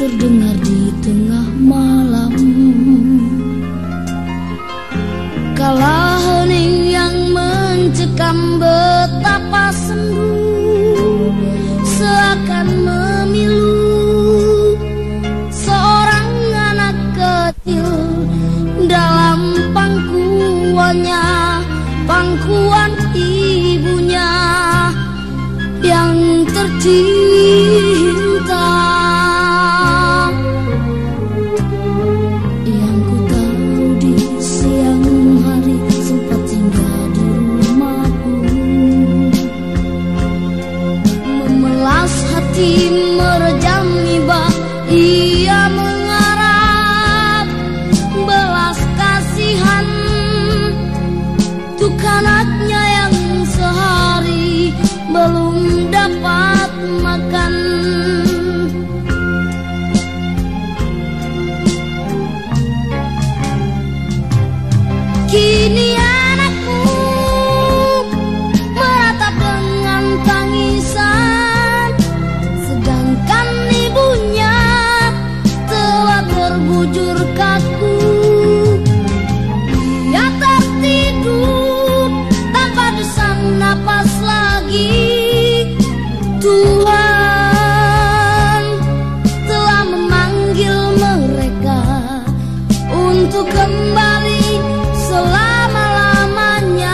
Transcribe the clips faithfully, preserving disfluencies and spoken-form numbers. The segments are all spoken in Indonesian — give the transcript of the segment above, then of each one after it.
terdengar di tengah malam, kala hening yang mencekam betapa sendu, seakan memilu seorang anak kecil dalam pangkuannya, pangkuan ibunya yang tercinta. Yang ku tahu di siang hari sempat singgah di rumahku, memelas hati merejam iba, ia mengharap belas kasihan untuk anaknya yang sehari belum dapat makan. Kini anakku meratap dengan tangisan, sedangkan ibunya telah terbujur kaku. Ia tertidur tanpa desak napas lagi. Tuhan telah memanggil mereka untuk kembali selama-lamanya.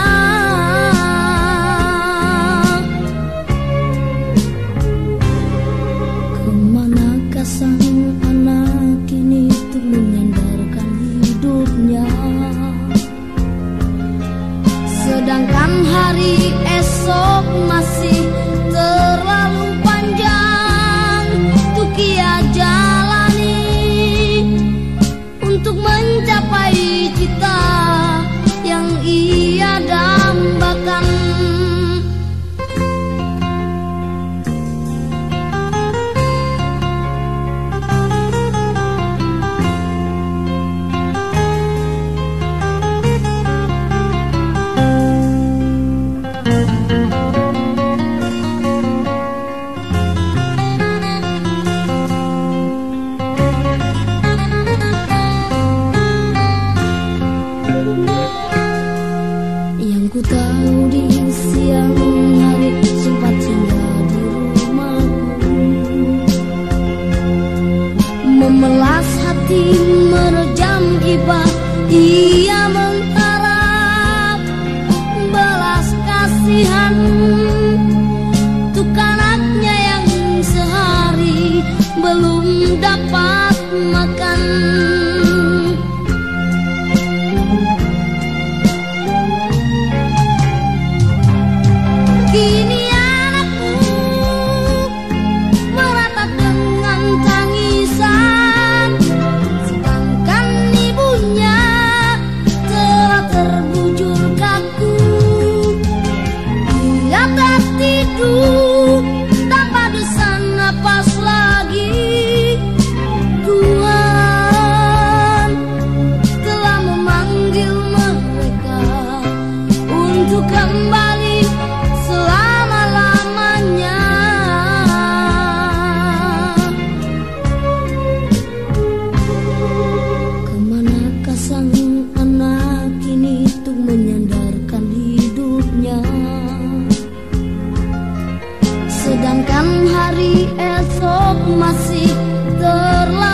Kemanakah sang anak ini untuk menyandarkan hidupnya, sedangkan hari esok masih terlalu panjang untuk ia jalani, untuk mencapai cita yang ia dambakan. Yang ku tahu di siang hari sempat singgah di rumahku, memelas hati merejam iba, ia mengharap belas kasihan untuk anaknya yang sehari belum dapat makan. Kini anakku meratap dengan tangisan, sedangkan ibunya telah terbujur kaku. Ia tertidur tanpa desak napas lagi. Tuhan telah memanggil mereka untuk kembali selama-lamanya. Kemanakah sang anak ini untuk menyandarkan hidupnya, sedangkan hari esok masih terlalu